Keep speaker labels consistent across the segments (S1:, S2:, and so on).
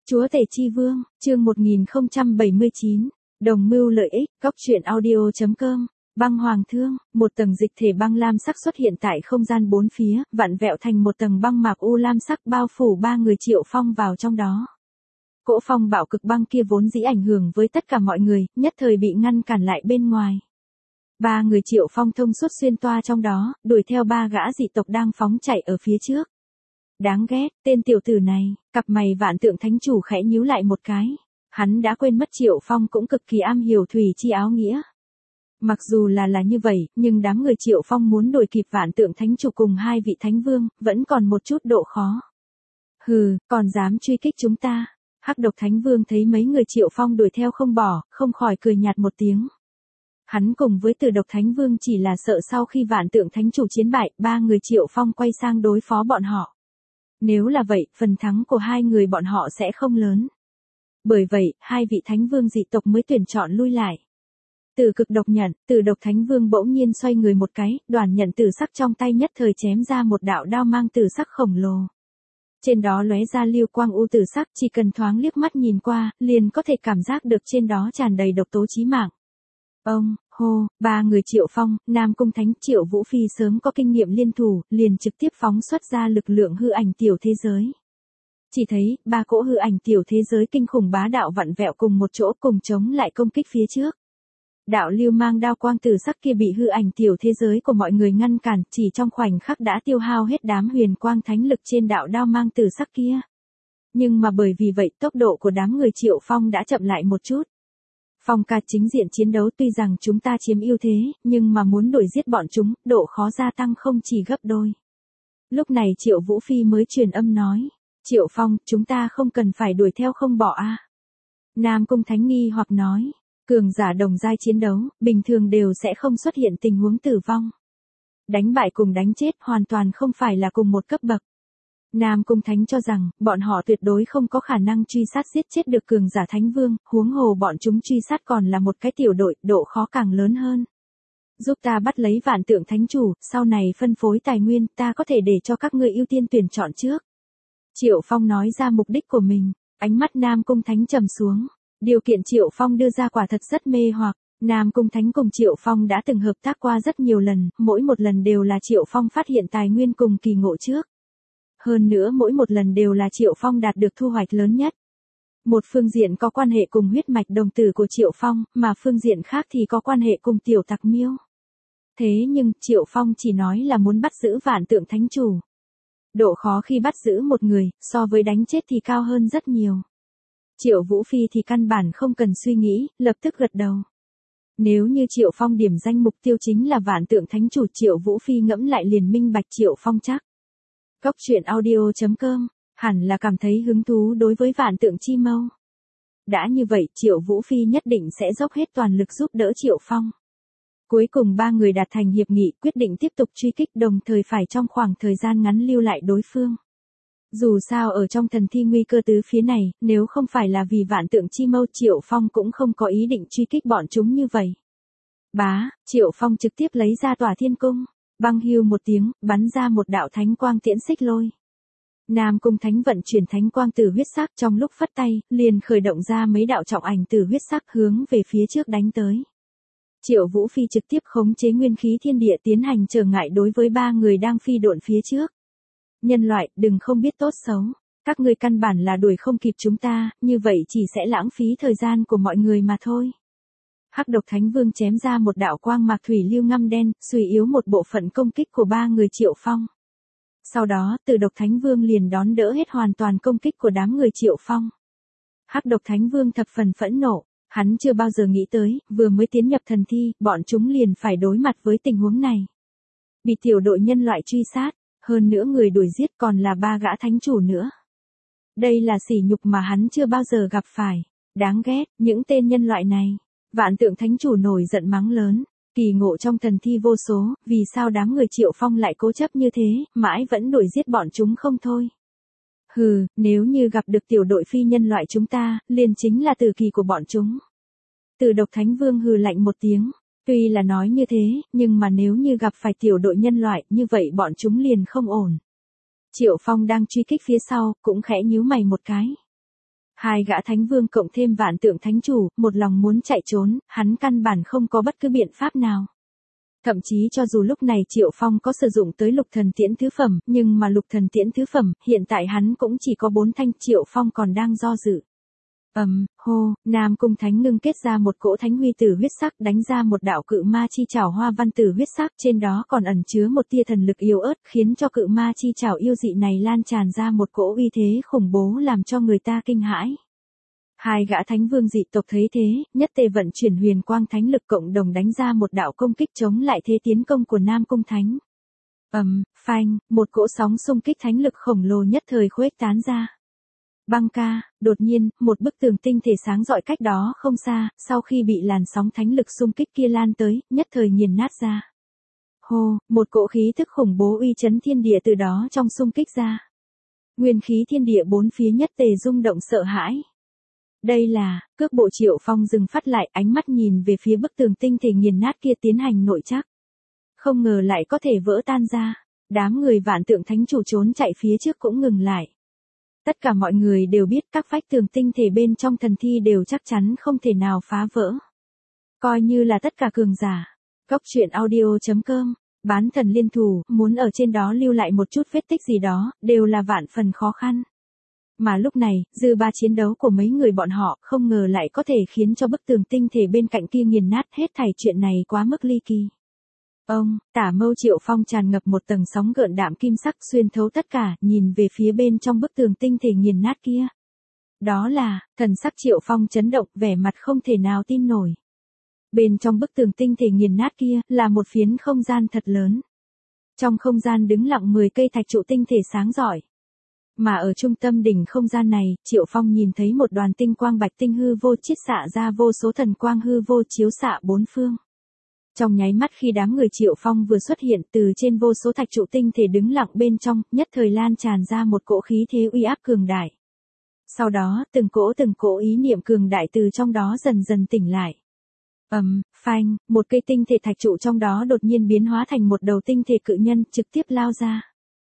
S1: Chúa Tể Chi Vương, chương 1079, Đồng mưu lợi ích, góc truyện audio.com, băng hoàng thương, một tầng dịch thể băng lam sắc xuất hiện tại không gian bốn phía, vặn vẹo thành một tầng băng mạc u lam sắc bao phủ ba người Triệu Phong vào trong đó. Cỗ phong bạo cực băng kia vốn dĩ ảnh hưởng với tất cả mọi người, nhất thời bị ngăn cản lại bên ngoài. Ba người Triệu Phong thông suốt xuyên toa trong đó, đuổi theo ba gã dị tộc đang phóng chạy ở phía trước. Đáng ghét, tên tiểu tử này, cặp mày Vạn Tượng Thánh Chủ khẽ nhíu lại một cái. Hắn đã quên mất Triệu Phong cũng cực kỳ am hiểu thủy chi áo nghĩa. Mặc dù là như vậy, nhưng đám người Triệu Phong muốn đuổi kịp Vạn Tượng Thánh Chủ cùng hai vị Thánh Vương, vẫn còn một chút độ khó. Hừ, còn dám truy kích chúng ta. Hắc Độc Thánh Vương thấy mấy người Triệu Phong đuổi theo không bỏ, không khỏi cười nhạt một tiếng. Hắn cùng với Tử Độc Thánh Vương chỉ là sợ sau khi Vạn Tượng Thánh Chủ chiến bại, ba người Triệu Phong quay sang đối phó bọn họ. Nếu là vậy, phần thắng của hai người bọn họ sẽ không lớn. Bởi vậy, hai vị Thánh Vương dị tộc mới tuyển chọn lui lại. Tử Cực Độc Nhận, Tử Độc Thánh Vương bỗng nhiên xoay người một cái, đoàn nhận tử sắc trong tay nhất thời chém ra một đạo đao mang tử sắc khổng lồ. Trên đó lóe ra lưu quang u tử sắc, chỉ cần thoáng liếc mắt nhìn qua, liền có thể cảm giác được trên đó tràn đầy độc tố chí mạng. Ông, hô, ba người Triệu Phong, Nam Cung Thánh, Triệu Vũ Phi sớm có kinh nghiệm liên thủ, liền trực tiếp phóng xuất ra lực lượng hư ảnh tiểu thế giới. Chỉ thấy, ba cỗ hư ảnh tiểu thế giới kinh khủng bá đạo vặn vẹo cùng một chỗ cùng chống lại công kích phía trước. Đạo lưu mang đao quang tử sắc kia bị hư ảnh tiểu thế giới của mọi người ngăn cản, chỉ trong khoảnh khắc đã tiêu hao hết đám huyền quang thánh lực trên đạo đao mang tử sắc kia. Nhưng mà bởi vì vậy tốc độ của đám người Triệu Phong đã chậm lại một chút. Phong ca chính diện chiến đấu tuy rằng chúng ta chiếm ưu thế, nhưng mà muốn đuổi giết bọn chúng, độ khó gia tăng không chỉ gấp đôi. Lúc này Triệu Vũ Phi mới truyền âm nói, Triệu Phong, chúng ta không cần phải đuổi theo không bỏ a. Nam Cung Thánh nghi hoặc nói, cường giả đồng giai chiến đấu, bình thường đều sẽ không xuất hiện tình huống tử vong. Đánh bại cùng đánh chết hoàn toàn không phải là cùng một cấp bậc. Nam Cung Thánh cho rằng, bọn họ tuyệt đối không có khả năng truy sát giết chết được cường giả Thánh Vương, huống hồ bọn chúng truy sát còn là một cái tiểu đội, độ khó càng lớn hơn. Giúp ta bắt lấy Vạn Tượng Thánh Chủ, sau này phân phối tài nguyên, ta có thể để cho các ngươi ưu tiên tuyển chọn trước. Triệu Phong nói ra mục đích của mình, ánh mắt Nam Cung Thánh trầm xuống. Điều kiện Triệu Phong đưa ra quả thật rất mê hoặc. Nam Cung Thánh cùng Triệu Phong đã từng hợp tác qua rất nhiều lần, mỗi một lần đều là Triệu Phong phát hiện tài nguyên cùng kỳ ngộ trước. Hơn nữa mỗi một lần đều là Triệu Phong đạt được thu hoạch lớn nhất. Một phương diện có quan hệ cùng huyết mạch đồng tử của Triệu Phong, mà phương diện khác thì có quan hệ cùng tiểu tặc miêu. Thế nhưng, Triệu Phong chỉ nói là muốn bắt giữ Vạn Tượng Thánh Chủ. Độ khó khi bắt giữ một người, so với đánh chết thì cao hơn rất nhiều. Triệu Vũ Phi thì căn bản không cần suy nghĩ, lập tức gật đầu. Nếu như Triệu Phong điểm danh mục tiêu chính là Vạn Tượng Thánh Chủ, Triệu Vũ Phi ngẫm lại liền minh bạch Triệu Phong chắc. Góc truyện audio.com, hẳn là cảm thấy hứng thú đối với Vạn Tượng Chi Mâu. Đã như vậy, Triệu Vũ Phi nhất định sẽ dốc hết toàn lực giúp đỡ Triệu Phong. Cuối cùng ba người đạt thành hiệp nghị, quyết định tiếp tục truy kích, đồng thời phải trong khoảng thời gian ngắn lưu lại đối phương. Dù sao ở trong thần thi nguy cơ tứ phía này, nếu không phải là vì Vạn Tượng Chi Mâu, Triệu Phong cũng không có ý định truy kích bọn chúng như vậy. Triệu Phong trực tiếp lấy ra Tỏa Thiên Cung, băng hưu một tiếng, bắn ra một đạo thánh quang tiễn xích lôi. Nam Cung Thánh vận chuyển thánh quang từ huyết sắc, trong lúc phất tay, liền khởi động ra mấy đạo trọng ảnh từ huyết sắc hướng về phía trước đánh tới. Triệu Vũ Phi trực tiếp khống chế nguyên khí thiên địa tiến hành trở ngại đối với ba người đang phi độn phía trước. Nhân loại, đừng không biết tốt xấu. Các ngươi căn bản là đuổi không kịp chúng ta, như vậy chỉ sẽ lãng phí thời gian của mọi người mà thôi. Hắc Độc Thánh Vương chém ra một đạo quang mạc thủy lưu ngăm đen, suy yếu một bộ phận công kích của ba người Triệu Phong. Sau đó, Tử Độc Thánh Vương liền đón đỡ hết hoàn toàn công kích của đám người Triệu Phong. Hắc Độc Thánh Vương thập phần phẫn nộ, hắn chưa bao giờ nghĩ tới, vừa mới tiến nhập thần thi, bọn chúng liền phải đối mặt với tình huống này. Bị tiểu đội nhân loại truy sát. Hơn nữa người đuổi giết còn là ba gã thánh chủ nữa. Đây là sỉ nhục mà hắn chưa bao giờ gặp phải. Đáng ghét, những tên nhân loại này. Vạn Tượng Thánh Chủ nổi giận mắng lớn. Kỳ ngộ trong thần thi vô số, vì sao đám người Triệu Phong lại cố chấp như thế, mãi vẫn đuổi giết bọn chúng không thôi. Hừ, nếu như gặp được tiểu đội phi nhân loại chúng ta, liền chính là tử kỳ của bọn chúng. Tử Độc Thánh Vương hừ lạnh một tiếng. Tuy là nói như thế, nhưng mà nếu như gặp phải tiểu đội nhân loại, như vậy bọn chúng liền không ổn. Triệu Phong đang truy kích phía sau, cũng khẽ nhíu mày một cái. Hai gã thánh vương cộng thêm vạn tượng thánh chủ, một lòng muốn chạy trốn, hắn căn bản không có bất cứ biện pháp nào. Thậm chí cho dù lúc này Triệu Phong có sử dụng tới lục thần tiễn tứ phẩm, nhưng mà lục thần tiễn tứ phẩm, hiện tại hắn cũng chỉ có 4 thanh, Triệu Phong còn đang do dự. Hô, Nam Cung Thánh ngưng kết ra một cỗ thánh huy tử huyết sắc, đánh ra một đạo cự ma chi chảo hoa văn tử huyết sắc, trên đó còn ẩn chứa một tia thần lực yếu ớt, khiến cho cự ma chi chảo yêu dị này lan tràn ra một cỗ uy thế khủng bố làm cho người ta kinh hãi. Hai gã thánh vương dị tộc thấy thế, nhất tề vận chuyển huyền quang thánh lực cộng đồng đánh ra một đạo công kích chống lại thế tiến công của Nam Cung Thánh. Phanh, một cỗ sóng xung kích thánh lực khổng lồ nhất thời khuếch tán ra. Băng ca, đột nhiên, một bức tường tinh thể sáng rọi cách đó không xa, sau khi bị làn sóng thánh lực xung kích kia lan tới, nhất thời nghiền nát ra. Hô, một cỗ khí thức khủng bố uy chấn thiên địa từ đó trong xung kích ra. Nguyên khí thiên địa bốn phía nhất tề rung động sợ hãi. Đây là, cước bộ Triệu Phong dừng phát lại, ánh mắt nhìn về phía bức tường tinh thể nghiền nát kia tiến hành nội trắc. Không ngờ lại có thể vỡ tan ra, đám người vạn tượng thánh chủ trốn chạy phía trước cũng ngừng lại. Tất cả mọi người đều biết các vách tường tinh thể bên trong thần thi đều chắc chắn không thể nào phá vỡ. Coi như là tất cả cường giả. Góc truyện audio.com, bán thần liên thủ, muốn ở trên đó lưu lại một chút vết tích gì đó, đều là vạn phần khó khăn. Mà lúc này, dư ba chiến đấu của mấy người bọn họ không ngờ lại có thể khiến cho bức tường tinh thể bên cạnh kia nghiền nát, hết thảy chuyện này quá mức ly kỳ. Tả mâu Triệu Phong tràn ngập một tầng sóng gợn đạm kim sắc xuyên thấu tất cả, nhìn về phía bên trong bức tường tinh thể nghiền nát kia. Đó là, thần sắc Triệu Phong chấn động, vẻ mặt không thể nào tin nổi. Bên trong bức tường tinh thể nghiền nát kia, là một phiến không gian thật lớn. Trong không gian đứng lặng 10 cây thạch trụ tinh thể sáng rọi. Mà ở trung tâm đỉnh không gian này, Triệu Phong nhìn thấy một đoàn tinh quang bạch tinh hư vô chiết xạ ra vô số thần quang hư vô chiếu xạ bốn phương. Trong nháy mắt khi đám người Triệu Phong vừa xuất hiện, từ trên vô số thạch trụ tinh thể đứng lặng bên trong, nhất thời lan tràn ra một cỗ khí thế uy áp cường đại. Sau đó, từng cỗ ý niệm cường đại từ trong đó dần dần tỉnh lại. Phanh, một cây tinh thể thạch trụ trong đó đột nhiên biến hóa thành một đầu tinh thể cự nhân, trực tiếp lao ra.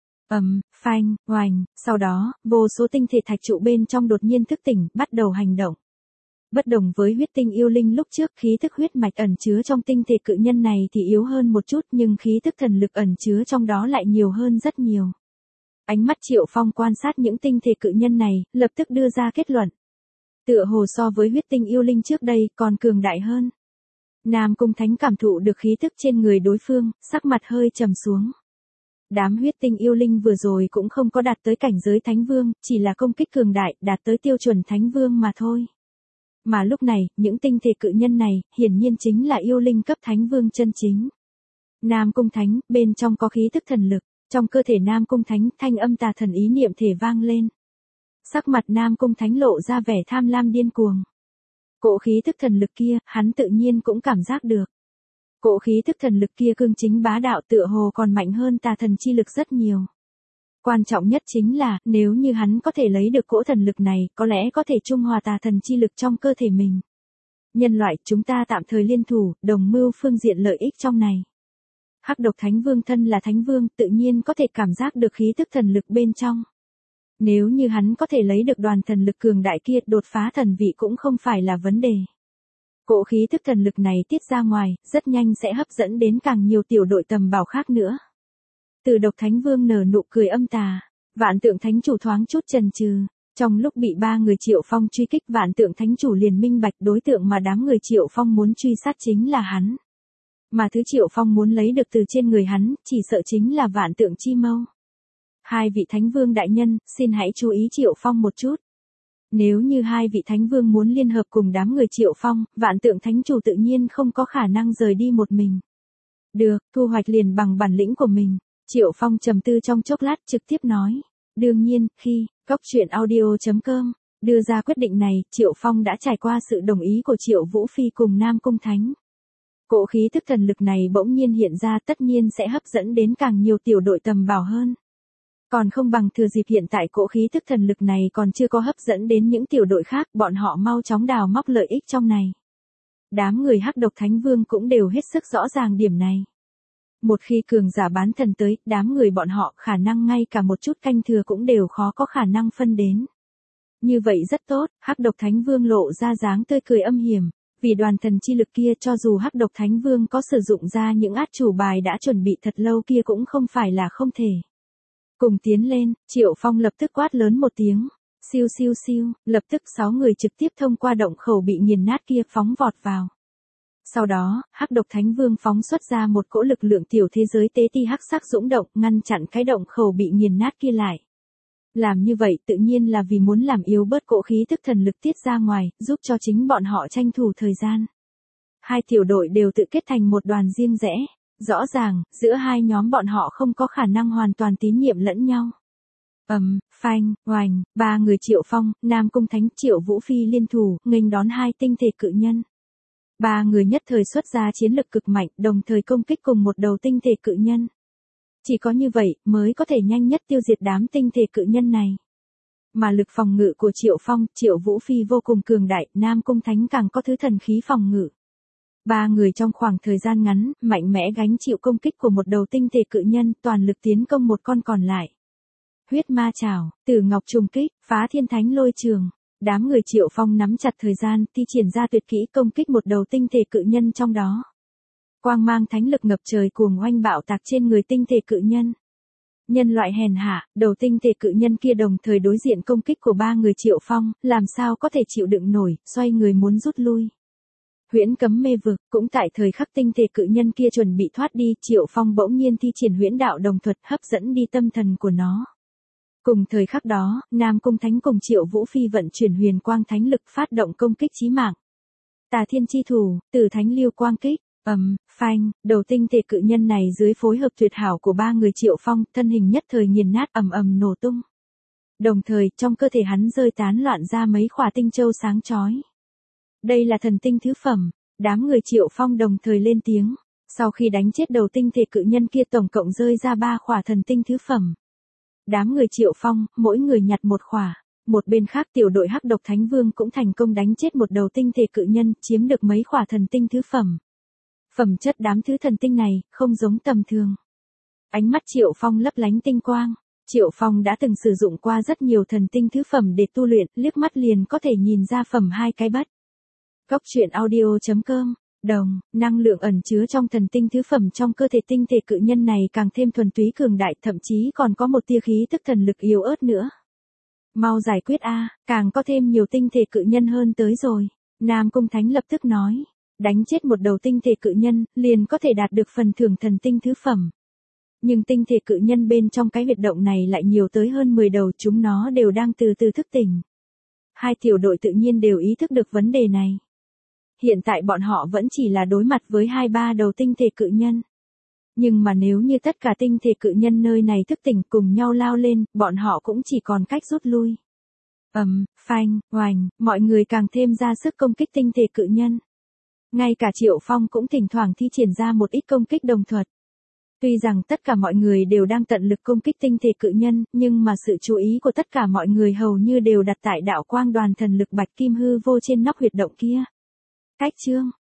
S1: Phanh, oành, sau đó, vô số tinh thể thạch trụ bên trong đột nhiên thức tỉnh, bắt đầu hành động. Bất đồng với huyết tinh yêu linh lúc trước, khí thức huyết mạch ẩn chứa trong tinh thể cự nhân này thì yếu hơn một chút, nhưng khí thức thần lực ẩn chứa trong đó lại nhiều hơn rất nhiều. Ánh mắt Triệu Phong quan sát những tinh thể cự nhân này, lập tức đưa ra kết luận. Tựa hồ so với huyết tinh yêu linh trước đây, còn cường đại hơn. Nam Cung Thánh cảm thụ được khí thức trên người đối phương, sắc mặt hơi trầm xuống. Đám huyết tinh yêu linh vừa rồi cũng không có đạt tới cảnh giới thánh vương, chỉ là công kích cường đại, đạt tới tiêu chuẩn thánh vương mà thôi. Mà lúc này, những tinh thể cự nhân này, hiển nhiên chính là yêu linh cấp thánh vương chân chính. Nam Cung Thánh, bên trong có khí thức thần lực, trong cơ thể Nam Cung Thánh, thanh âm tà thần ý niệm thể vang lên. Sắc mặt Nam Cung Thánh lộ ra vẻ tham lam điên cuồng. Cỗ khí thức thần lực kia, hắn tự nhiên cũng cảm giác được. Cỗ khí thức thần lực kia cương chính bá đạo, tựa hồ còn mạnh hơn tà thần chi lực rất nhiều. Quan trọng nhất chính là, nếu như hắn có thể lấy được cỗ thần lực này, có lẽ có thể trung hòa tà thần chi lực trong cơ thể mình. Nhân loại, chúng ta tạm thời liên thủ, đồng mưu phương diện lợi ích trong này. Hắc độc thánh vương thân là thánh vương, tự nhiên có thể cảm giác được khí thức thần lực bên trong. Nếu như hắn có thể lấy được đoàn thần lực cường đại kia, đột phá thần vị cũng không phải là vấn đề. Cỗ khí thức thần lực này tiết ra ngoài, rất nhanh sẽ hấp dẫn đến càng nhiều tiểu đội tầm bảo khác nữa. Từ độc thánh vương nở nụ cười âm tà, vạn tượng thánh chủ thoáng chút chần chừ. Trong lúc bị 3 người Triệu Phong truy kích, vạn tượng thánh chủ liền minh bạch đối tượng mà đám người Triệu Phong muốn truy sát chính là hắn. Mà thứ Triệu Phong muốn lấy được từ trên người hắn, chỉ sợ chính là vạn tượng chi mâu. Hai vị thánh vương đại nhân, xin hãy chú ý Triệu Phong một chút. Nếu như hai vị thánh vương muốn liên hợp cùng đám người Triệu Phong, vạn tượng thánh chủ tự nhiên không có khả năng rời đi một mình. Được, thu hoạch liền bằng bản lĩnh của mình. Triệu Phong trầm tư trong chốc lát trực tiếp nói. Đương nhiên, khi, góc truyện audio.com, đưa ra quyết định này, Triệu Phong đã trải qua sự đồng ý của Triệu Vũ Phi cùng Nam Cung Thánh. Cỗ khí thức thần lực này bỗng nhiên hiện ra, tất nhiên sẽ hấp dẫn đến càng nhiều tiểu đội tầm bảo hơn. Còn không bằng thừa dịp hiện tại cỗ khí thức thần lực này còn chưa có hấp dẫn đến những tiểu đội khác, bọn họ mau chóng đào móc lợi ích trong này. Đám người Hắc độc thánh vương cũng đều hết sức rõ ràng điểm này. Một khi cường giả bán thần tới, đám người bọn họ khả năng ngay cả một chút canh thừa cũng đều khó có khả năng phân đến. Như vậy rất tốt, Hắc Độc Thánh Vương lộ ra dáng tươi cười âm hiểm, vì đoàn thần chi lực kia cho dù Hắc Độc Thánh Vương có sử dụng ra những át chủ bài đã chuẩn bị thật lâu kia cũng không phải là không thể. Cùng tiến lên, Triệu Phong lập tức quát lớn một tiếng. Siêu siêu siêu, lập tức 6 người trực tiếp thông qua động khẩu bị nghiền nát kia phóng vọt vào. Sau đó, Hắc Độc Thánh Vương phóng xuất ra một cỗ lực lượng tiểu thế giới tế ti hắc sắc dũng động, ngăn chặn cái động khẩu bị nghiền nát kia lại. Làm như vậy tự nhiên là vì muốn làm yếu bớt cỗ khí tức thần lực tiết ra ngoài, giúp cho chính bọn họ tranh thủ thời gian. Hai tiểu đội đều tự kết thành một đoàn riêng rẽ. Rõ ràng, giữa hai nhóm bọn họ không có khả năng hoàn toàn tín nhiệm lẫn nhau. Phanh, oành, ba người Triệu Phong, Nam Cung Thánh, Triệu Vũ Phi liên thủ, nghênh đón hai tinh thể cự nhân. Ba người nhất thời xuất ra chiến lực cực mạnh, đồng thời công kích cùng một đầu tinh thể cự nhân. Chỉ có như vậy, mới có thể nhanh nhất tiêu diệt đám tinh thể cự nhân này. Mà lực phòng ngự của Triệu Phong, Triệu Vũ Phi vô cùng cường đại, Nam Cung Thánh càng có thứ thần khí phòng ngự. Ba người trong khoảng thời gian ngắn, mạnh mẽ gánh chịu công kích của một đầu tinh thể cự nhân, toàn lực tiến công một con còn lại. Huyết ma trảo, Tử Ngọc trùng kích, Phá Thiên Thánh lôi trường. Đám người Triệu Phong nắm chặt thời gian, thi triển ra tuyệt kỹ công kích một đầu tinh thể cự nhân trong đó. Quang mang thánh lực ngập trời cuồng oanh bạo tạc trên người tinh thể cự nhân. Nhân loại hèn hạ, đầu tinh thể cự nhân kia đồng thời đối diện công kích của ba người Triệu Phong, làm sao có thể chịu đựng nổi, xoay người muốn rút lui. Huyễn cấm mê vực, cũng tại thời khắc tinh thể cự nhân kia chuẩn bị thoát đi, Triệu Phong bỗng nhiên thi triển huyễn đạo đồng thuật hấp dẫn đi tâm thần của nó. Cùng thời khắc đó, Nam Cung Thánh cùng Triệu Vũ Phi vận chuyển huyền quang thánh lực phát động công kích chí mạng. Tà Thiên chi thủ, Tử Thánh Liêu quang kích, phanh, đầu tinh thể cự nhân này dưới phối hợp tuyệt hảo của ba người Triệu Phong, thân hình nhất thời nghiền nát nổ tung. Đồng thời, trong cơ thể hắn rơi tán loạn ra mấy khỏa tinh châu sáng chói. Đây là thần tinh thứ phẩm, đám người Triệu Phong đồng thời lên tiếng. Sau khi đánh chết đầu tinh thể cự nhân kia tổng cộng rơi ra 3 khỏa thần tinh thứ phẩm. Đám người Triệu Phong, mỗi người nhặt một khỏa. Một bên khác tiểu đội Hắc Độc Thánh Vương cũng thành công đánh chết một đầu tinh thể cự nhân, chiếm được mấy khỏa thần tinh thứ phẩm. Phẩm chất đám thứ thần tinh này, không giống tầm thường. Ánh mắt Triệu Phong lấp lánh tinh quang. Triệu Phong đã từng sử dụng qua rất nhiều thần tinh thứ phẩm để tu luyện, liếc mắt liền có thể nhìn ra phẩm hai cái bất. Góc truyện audio.com, đồng, năng lượng ẩn chứa trong thần tinh thứ phẩm trong cơ thể tinh thể cự nhân này càng thêm thuần túy cường đại, thậm chí còn có một tia khí tức thần lực yếu ớt nữa. Mau giải quyết a, càng có thêm nhiều tinh thể cự nhân hơn tới rồi. Nam Cung Thánh lập tức nói, đánh chết một đầu tinh thể cự nhân, liền có thể đạt được phần thưởng thần tinh thứ phẩm. Nhưng tinh thể cự nhân bên trong cái huyệt động này lại nhiều tới hơn 10 đầu, chúng nó đều đang từ từ thức tỉnh. Hai tiểu đội tự nhiên đều ý thức được vấn đề này. Hiện tại bọn họ vẫn chỉ là đối mặt với 2-3 đầu tinh thể cự nhân. Nhưng mà nếu như tất cả tinh thể cự nhân nơi này thức tỉnh cùng nhau lao lên, bọn họ cũng chỉ còn cách rút lui. Phanh, oành, mọi người càng thêm ra sức công kích tinh thể cự nhân. Ngay cả Triệu Phong cũng thỉnh thoảng thi triển ra một ít công kích đồng thuật. Tuy rằng tất cả mọi người đều đang tận lực công kích tinh thể cự nhân, nhưng mà sự chú ý của tất cả mọi người hầu như đều đặt tại đạo quang đoàn thần lực bạch kim hư vô trên nóc huyệt động kia. Cách chương